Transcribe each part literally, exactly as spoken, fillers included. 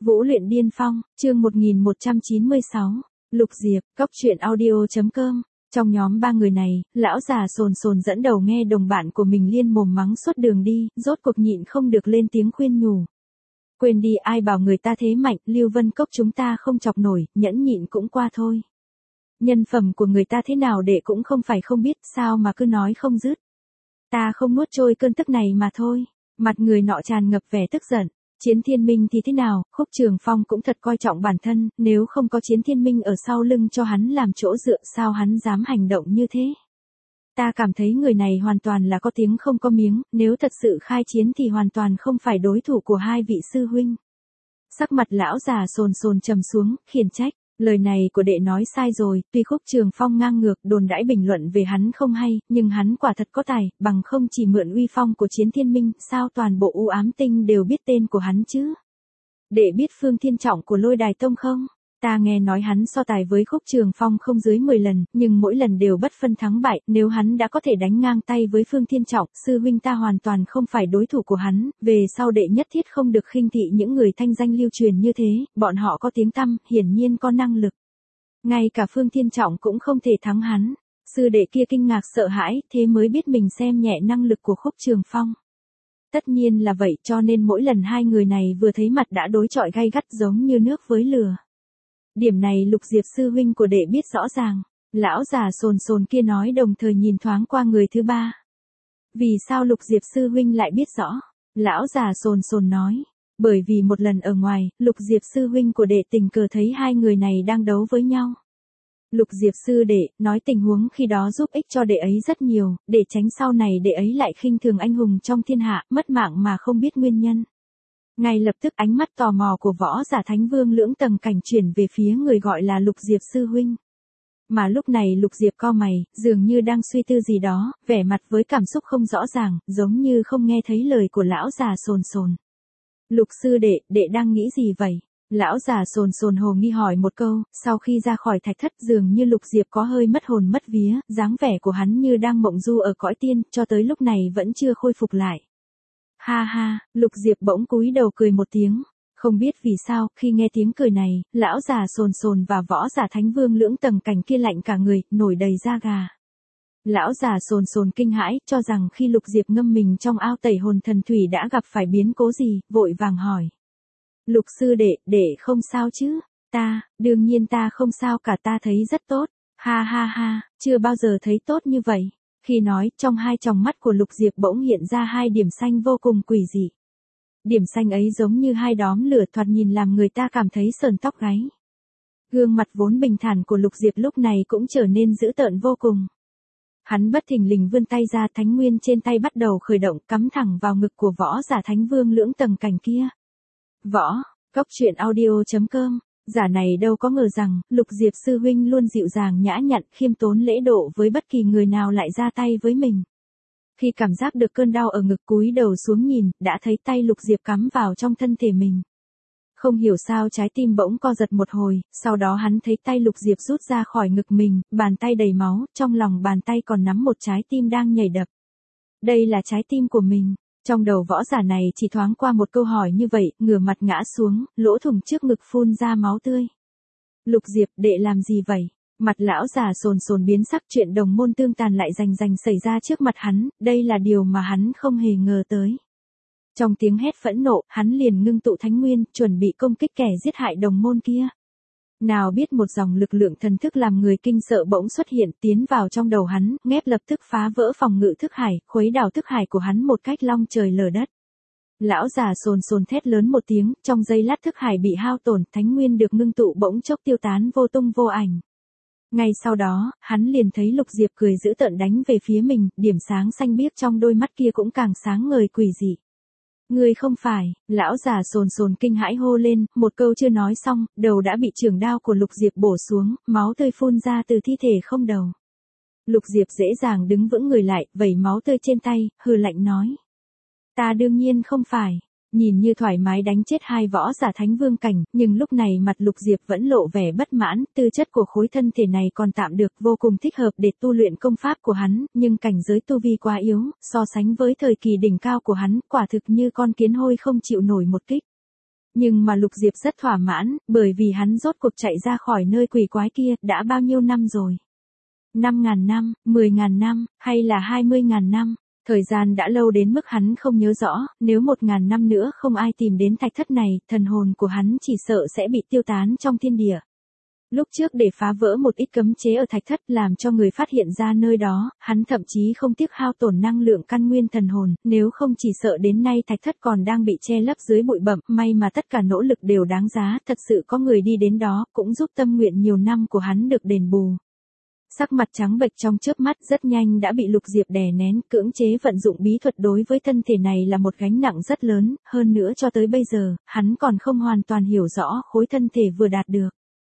Vũ luyện điên phong, chương một nghìn một trăm chín mươi sáu, Lục Diệp, Cốc truyện audio.com. Trong nhóm ba người này, lão già sồn sồn dẫn đầu nghe đồng bạn của mình liên mồm mắng suốt đường đi, rốt cuộc nhịn không được lên tiếng khuyên nhủ. Quên đi, ai bảo người ta thế mạnh, Lưu Vân Cốc chúng ta không chọc nổi, nhẫn nhịn cũng qua thôi. Nhân phẩm của người ta thế nào đệ cũng không phải không biết, sao mà cứ nói không dứt. Ta không nuốt trôi cơn tức này mà thôi. Mặt người nọ tràn ngập vẻ tức giận. Chiến Thiên Minh thì thế nào, Khúc Trường Phong cũng thật coi trọng bản thân, nếu không có Chiến Thiên Minh ở sau lưng cho hắn làm chỗ dựa sao hắn dám hành động như thế. Ta cảm thấy người này hoàn toàn là có tiếng không có miếng, nếu thật sự khai chiến thì hoàn toàn không phải đối thủ của hai vị sư huynh. Sắc mặt lão già sồn sồn trầm xuống, khiển trách. Lời này của đệ nói sai rồi, tuy Khúc Trường Phong ngang ngược đồn đãi bình luận về hắn không hay, nhưng hắn quả thật có tài, bằng không chỉ mượn uy phong của Chiến Thiên Minh, sao toàn bộ U Ám Tinh đều biết tên của hắn chứ? Đệ biết Phương Thiên Trọng của Lôi Đài Tông không? Ta nghe nói hắn so tài với Khúc Trường Phong không dưới mười lần, nhưng mỗi lần đều bất phân thắng bại, nếu hắn đã có thể đánh ngang tay với Phương Thiên Trọng, sư huynh ta hoàn toàn không phải đối thủ của hắn, về sau đệ nhất thiết không được khinh thị những người thanh danh lưu truyền như thế, bọn họ có tiếng tăm, hiển nhiên có năng lực. Ngay cả Phương Thiên Trọng cũng không thể thắng hắn. Sư đệ kia kinh ngạc sợ hãi, thế mới biết mình xem nhẹ năng lực của Khúc Trường Phong. Tất nhiên là vậy, cho nên mỗi lần hai người này vừa thấy mặt đã đối chọi gay gắt giống như nước với lửa. Điểm này Lục Diệp sư huynh của đệ biết rõ ràng. Lão già sồn sồn kia nói đồng thời nhìn thoáng qua người thứ ba. Vì sao Lục Diệp sư huynh lại biết rõ? Lão già sồn sồn nói. Bởi vì một lần ở ngoài, Lục Diệp sư huynh của đệ tình cờ thấy hai người này đang đấu với nhau. Lục Diệp sư đệ nói tình huống khi đó giúp ích cho đệ ấy rất nhiều, để tránh sau này đệ ấy lại khinh thường anh hùng trong thiên hạ, mất mạng mà không biết nguyên nhân. Ngay lập tức ánh mắt tò mò của võ giả Thánh Vương lưỡng tầng cảnh chuyển về phía người gọi là Lục Diệp sư huynh. Mà lúc này Lục Diệp cau mày, dường như đang suy tư gì đó, vẻ mặt với cảm xúc không rõ ràng, giống như không nghe thấy lời của lão già sồn sồn. Lục sư đệ, đệ đang nghĩ gì vậy? Lão già sồn sồn hồ nghi hỏi một câu, sau khi ra khỏi thạch thất dường như Lục Diệp có hơi mất hồn mất vía, dáng vẻ của hắn như đang mộng du ở cõi tiên, cho tới lúc này vẫn chưa khôi phục lại. Ha ha, Lục Diệp bỗng cúi đầu cười một tiếng. Không biết vì sao, khi nghe tiếng cười này, lão già sồn sồn và võ giả Thánh Vương lưỡng tầng cảnh kia lạnh cả người, nổi đầy da gà. Lão già sồn sồn kinh hãi, cho rằng khi Lục Diệp ngâm mình trong ao tẩy hồn thần thủy đã gặp phải biến cố gì, vội vàng hỏi. Lục sư đệ, đệ không sao chứ? Ta, đương nhiên ta không sao cả, ta thấy rất tốt. Ha ha ha, chưa bao giờ thấy tốt như vậy. Khi nói, trong hai tròng mắt của Lục Diệp bỗng hiện ra hai điểm xanh vô cùng quỷ dị. Điểm xanh ấy giống như hai đóm lửa thoạt nhìn làm người ta cảm thấy sờn tóc gáy. Gương mặt vốn bình thản của Lục Diệp lúc này cũng trở nên dữ tợn vô cùng. Hắn bất thình lình vươn tay ra, thánh nguyên trên tay bắt đầu khởi động, cắm thẳng vào ngực của võ giả Thánh Vương lưỡng tầng cảnh kia. Võ, Cốc truyện audio.com. Giả này đâu có ngờ rằng, Lục Diệp sư huynh luôn dịu dàng nhã nhặn, khiêm tốn lễ độ với bất kỳ người nào lại ra tay với mình. Khi cảm giác được cơn đau ở ngực cúi đầu xuống nhìn, đã thấy tay Lục Diệp cắm vào trong thân thể mình. Không hiểu sao trái tim bỗng co giật một hồi, sau đó hắn thấy tay Lục Diệp rút ra khỏi ngực mình, bàn tay đầy máu, trong lòng bàn tay còn nắm một trái tim đang nhảy đập. Đây là trái tim của mình. Trong đầu võ giả này chỉ thoáng qua một câu hỏi như vậy, ngửa mặt ngã xuống, lỗ thủng trước ngực phun ra máu tươi. Lục Diệp, đệ làm gì vậy? Mặt lão già sồn sồn biến sắc, chuyện đồng môn tương tàn lại rành rành xảy ra trước mặt hắn, đây là điều mà hắn không hề ngờ tới. Trong tiếng hét phẫn nộ, hắn liền ngưng tụ thánh nguyên, chuẩn bị công kích kẻ giết hại đồng môn kia. Nào biết một dòng lực lượng thần thức làm người kinh sợ bỗng xuất hiện, tiến vào trong đầu hắn, ngép lập tức phá vỡ phòng ngự thức hải, khuấy đảo thức hải của hắn một cách long trời lở đất. Lão già sồn sồn thét lớn một tiếng, trong giây lát thức hải bị hao tổn, thánh nguyên được ngưng tụ bỗng chốc tiêu tán vô tung vô ảnh. Ngay sau đó, hắn liền thấy Lục Diệp cười dữ tợn đánh về phía mình, điểm sáng xanh biếc trong đôi mắt kia cũng càng sáng ngời quỷ dị. Ngươi không phải, lão già sồn sồn kinh hãi hô lên, một câu chưa nói xong, đầu đã bị chưởng đao của Lục Diệp bổ xuống, máu tươi phun ra từ thi thể không đầu. Lục Diệp dễ dàng đứng vững người lại, vẩy máu tươi trên tay, hừ lạnh nói. Ta đương nhiên không phải. Nhìn như thoải mái đánh chết hai võ giả Thánh Vương cảnh, nhưng lúc này mặt Lục Diệp vẫn lộ vẻ bất mãn, tư chất của khối thân thể này còn tạm được, vô cùng thích hợp để tu luyện công pháp của hắn, nhưng cảnh giới tu vi quá yếu, so sánh với thời kỳ đỉnh cao của hắn, quả thực như con kiến hôi không chịu nổi một kích. Nhưng mà Lục Diệp rất thỏa mãn, bởi vì hắn rốt cuộc chạy ra khỏi nơi quỷ quái kia, đã bao nhiêu năm rồi? Năm ngàn năm, mười ngàn năm, hay là hai mươi ngàn năm? Thời gian đã lâu đến mức hắn không nhớ rõ, nếu một ngàn năm nữa không ai tìm đến thạch thất này, thần hồn của hắn chỉ sợ sẽ bị tiêu tán trong thiên địa. Lúc trước để phá vỡ một ít cấm chế ở thạch thất làm cho người phát hiện ra nơi đó, hắn thậm chí không tiếc hao tổn năng lượng căn nguyên thần hồn, nếu không chỉ sợ đến nay thạch thất còn đang bị che lấp dưới bụi bặm, may mà tất cả nỗ lực đều đáng giá, thật sự có người đi đến đó, cũng giúp tâm nguyện nhiều năm của hắn được đền bù. Sắc mặt trắng bệch trong chớp mắt rất nhanh đã bị Lục Diệp đè nén, cưỡng chế vận dụng bí thuật đối với thân thể này là một gánh nặng rất lớn, hơn nữa cho tới bây giờ, hắn còn không hoàn toàn hiểu rõ khối thân thể vừa đạt được.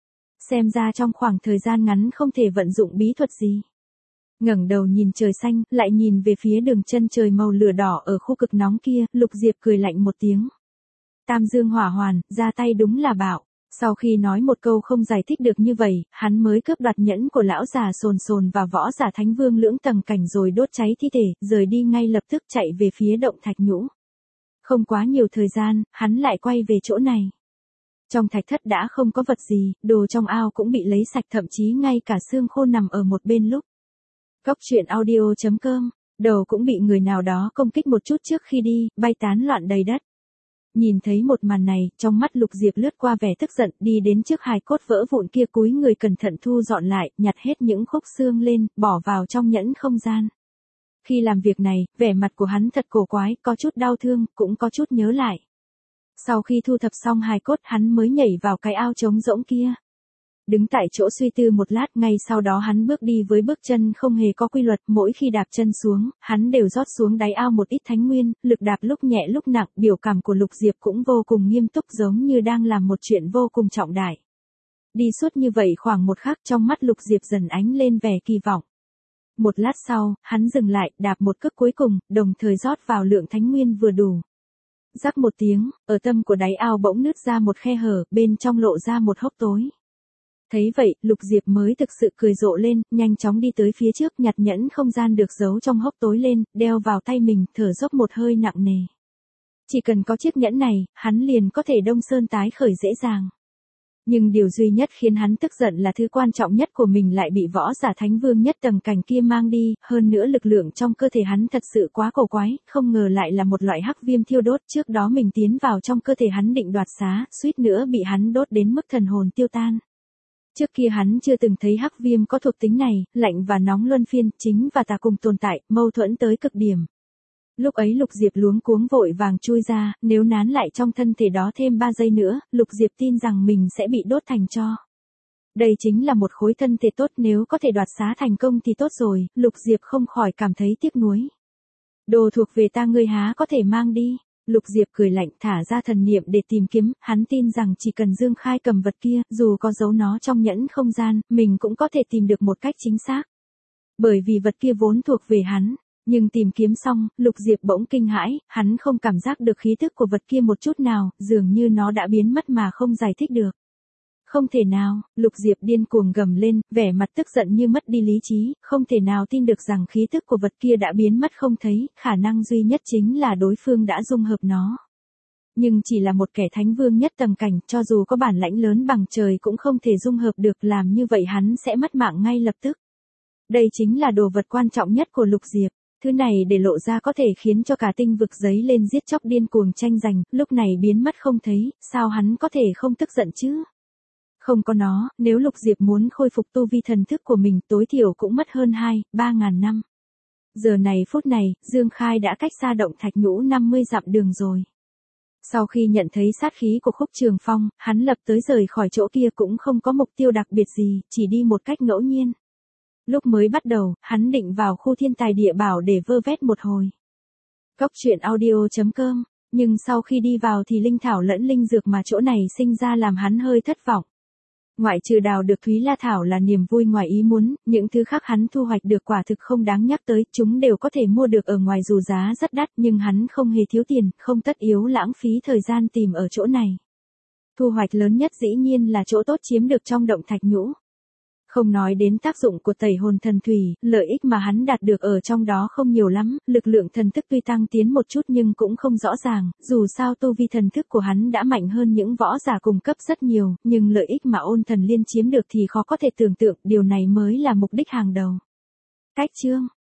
Xem ra trong khoảng thời gian ngắn không thể vận dụng bí thuật gì. Ngẩng đầu nhìn trời xanh, lại nhìn về phía đường chân trời màu lửa đỏ ở khu cực nóng kia, Lục Diệp cười lạnh một tiếng. Tam dương hỏa hoàn, ra tay đúng là bạo. Sau khi nói một câu không giải thích được như vậy, hắn mới cướp đoạt nhẫn của lão già Sồn Sồn và võ giả Thánh Vương lưỡng tầng cảnh rồi đốt cháy thi thể, rời đi ngay lập tức chạy về phía động thạch nhũ. Không quá nhiều thời gian, hắn lại quay về chỗ này. Trong thạch thất đã không có vật gì, đồ trong ao cũng bị lấy sạch, thậm chí ngay cả xương khô nằm ở một bên lúc. Góc truyện audio chấm com, đầu cũng bị người nào đó công kích một chút trước khi đi, bay tán loạn đầy đất. Nhìn thấy một màn này, trong mắt Lục Diệp lướt qua vẻ tức giận, đi đến trước hài cốt vỡ vụn kia cúi người cẩn thận thu dọn lại, nhặt hết những khúc xương lên, bỏ vào trong nhẫn không gian. Khi làm việc này, vẻ mặt của hắn thật cổ quái, có chút đau thương, cũng có chút nhớ lại. Sau khi thu thập xong hài cốt hắn mới nhảy vào cái ao trống rỗng kia. Đứng tại chỗ suy tư một lát, ngay sau đó hắn bước đi với bước chân không hề có quy luật, mỗi khi đạp chân xuống, hắn đều rót xuống đáy ao một ít thánh nguyên, lực đạp lúc nhẹ lúc nặng, biểu cảm của Lục Diệp cũng vô cùng nghiêm túc giống như đang làm một chuyện vô cùng trọng đại. Đi suốt như vậy khoảng một khắc, trong mắt Lục Diệp dần ánh lên vẻ kỳ vọng. Một lát sau, hắn dừng lại, đạp một cước cuối cùng, đồng thời rót vào lượng thánh nguyên vừa đủ. Rắc một tiếng, ở tâm của đáy ao bỗng nứt ra một khe hở, bên trong lộ ra một hốc tối. Thấy vậy, Lục Diệp mới thực sự cười rộ lên, nhanh chóng đi tới phía trước, nhặt nhẫn không gian được giấu trong hốc tối lên, đeo vào tay mình, thở dốc một hơi nặng nề. Chỉ cần có chiếc nhẫn này, hắn liền có thể đông sơn tái khởi dễ dàng. Nhưng điều duy nhất khiến hắn tức giận là thứ quan trọng nhất của mình lại bị võ giả Thánh Vương nhất tầng cảnh kia mang đi, hơn nữa lực lượng trong cơ thể hắn thật sự quá cổ quái, không ngờ lại là một loại hắc viêm thiêu đốt, trước đó mình tiến vào trong cơ thể hắn định đoạt xá, suýt nữa bị hắn đốt đến mức thần hồn tiêu tan. Trước kia hắn chưa từng thấy hắc viêm có thuộc tính này, lạnh và nóng luân phiên, chính và tà cùng tồn tại, mâu thuẫn tới cực điểm. Lúc ấy Lục Diệp luống cuống vội vàng chui ra, nếu nán lại trong thân thể đó thêm ba giây nữa, Lục Diệp tin rằng mình sẽ bị đốt thành tro. Đây chính là một khối thân thể tốt, nếu có thể đoạt xá thành công thì tốt rồi, Lục Diệp không khỏi cảm thấy tiếc nuối. Đồ thuộc về ta ngươi há có thể mang đi. Lục Diệp cười lạnh, thả ra thần niệm để tìm kiếm, hắn tin rằng chỉ cần Dương Khai cầm vật kia, dù có giấu nó trong nhẫn không gian, mình cũng có thể tìm được một cách chính xác. Bởi vì vật kia vốn thuộc về hắn, nhưng tìm kiếm xong, Lục Diệp bỗng kinh hãi, hắn không cảm giác được khí thức của vật kia một chút nào, dường như nó đã biến mất mà không giải thích được. Không thể nào, Lục Diệp điên cuồng gầm lên, vẻ mặt tức giận như mất đi lý trí, không thể nào tin được rằng khí tức của vật kia đã biến mất không thấy, khả năng duy nhất chính là đối phương đã dung hợp nó. Nhưng chỉ là một kẻ thánh vương nhất tầng cảnh, cho dù có bản lãnh lớn bằng trời cũng không thể dung hợp được, làm như vậy hắn sẽ mất mạng ngay lập tức. Đây chính là đồ vật quan trọng nhất của Lục Diệp. Thứ này để lộ ra có thể khiến cho cả tinh vực giấy lên giết chóc điên cuồng tranh giành, lúc này biến mất không thấy, sao hắn có thể không tức giận chứ? Không có nó, nếu Lục Diệp muốn khôi phục tu vi thần thức của mình tối thiểu cũng mất hơn hai, ba ngàn năm. Giờ này phút này, Dương Khai đã cách xa động thạch nhũ năm mươi dặm đường rồi. Sau khi nhận thấy sát khí của Khúc Trường Phong, hắn lập tới rời khỏi chỗ kia cũng không có mục tiêu đặc biệt gì, chỉ đi một cách ngẫu nhiên. Lúc mới bắt đầu, hắn định vào khu thiên tài địa bảo để vơ vét một hồi. Góc truyện audio chấm com, nhưng sau khi đi vào thì linh thảo lẫn linh dược mà chỗ này sinh ra làm hắn hơi thất vọng. Ngoại trừ đào được Thúy La Thảo là niềm vui ngoài ý muốn, những thứ khác hắn thu hoạch được quả thực không đáng nhắc tới, chúng đều có thể mua được ở ngoài dù giá rất đắt, nhưng hắn không hề thiếu tiền, không tất yếu lãng phí thời gian tìm ở chỗ này. Thu hoạch lớn nhất dĩ nhiên là chỗ tốt chiếm được trong động thạch nhũ. Không nói đến tác dụng của tẩy hồn thần thủy, lợi ích mà hắn đạt được ở trong đó không nhiều lắm, lực lượng thần thức tuy tăng tiến một chút nhưng cũng không rõ ràng, dù sao tu vi thần thức của hắn đã mạnh hơn những võ giả cùng cấp rất nhiều, nhưng lợi ích mà ôn thần liên chiếm được thì khó có thể tưởng tượng, điều này mới là mục đích hàng đầu. Cách chương